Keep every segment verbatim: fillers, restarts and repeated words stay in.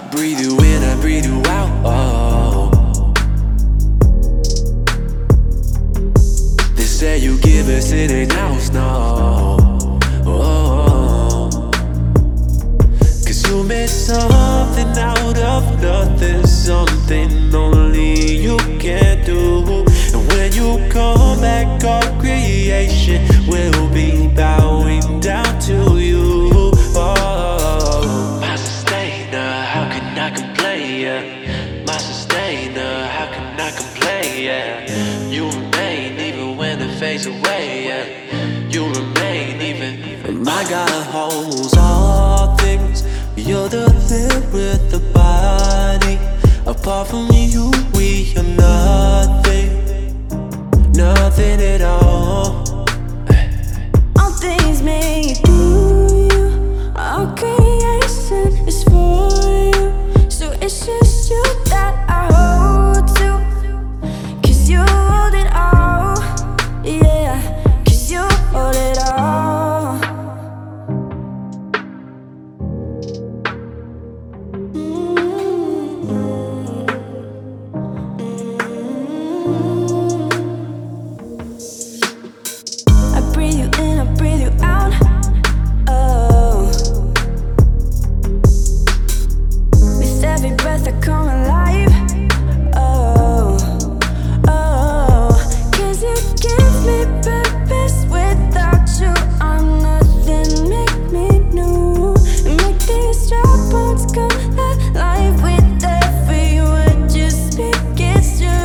breathe you in, I breathe you out. Oh. They say you give us it ain't ours, no. Oh. Cause you made something out of nothing, something only you can do. And when you come back, all creation will be bowing down to you. Oh. My sustainer, how can I complain? Yeah. My sustainer, how can I complain? Yeah. You remain even when it fades away. Yeah. You remain even. My God holds all things. You're the lip with the body. Apart from you, we are nothing, nothing at all. All things made through you, all creation is for you. So it's just you that I hold to. Cause you hold it all, yeah. Cause you hold it all. I breathe you in, I breathe you out. Oh, with every breath I come alive. Oh, oh, cause you give me purpose. Without you, I'm nothing. Make me new, make these dry bones come alive. With every word you speak, it's true.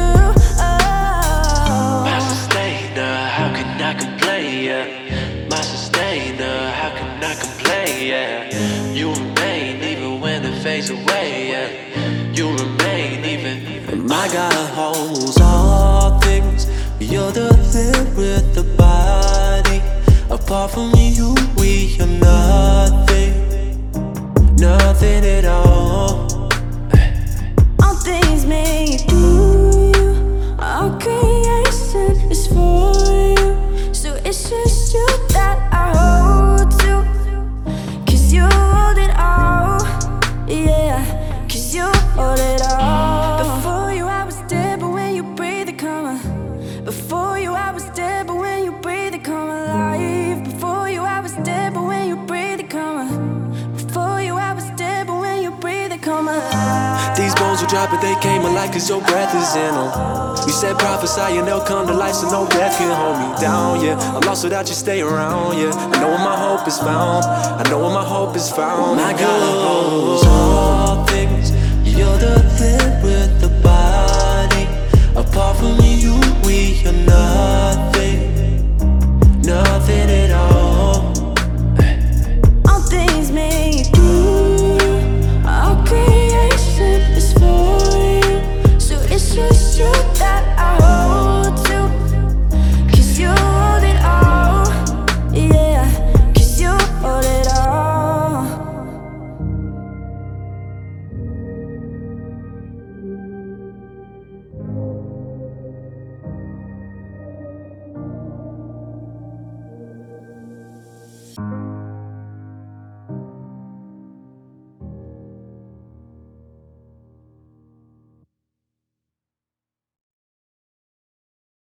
Oh, My sustainer, how can I complain? Yeah. My sustainer, how can I complain? Yeah. You remain even when it fades away. Yeah. You remain even. My God holds all things. You're the lip with the body. Apart from you, we are nothing, nothing at all. all things made through you, all creation is for you. So it's just you that I hold to. Cause you hold it all, yeah. Cause you hold it all. Before you I was dead, but when you breathe it come on. Before you I was dead, but when you breathe it come alive. Before you I was dead, but when you breathe it come on. Before you I was dead, but when you breathe it come alive. These bones will drop, but they came alive cause your breath is in them. You said prophesy and they'll come to life, so no death can hold me down, yeah. I'm lost without you, stay around, yeah. I know where my hope is found, I know where my hope is found. My God holds all things. You're the lip with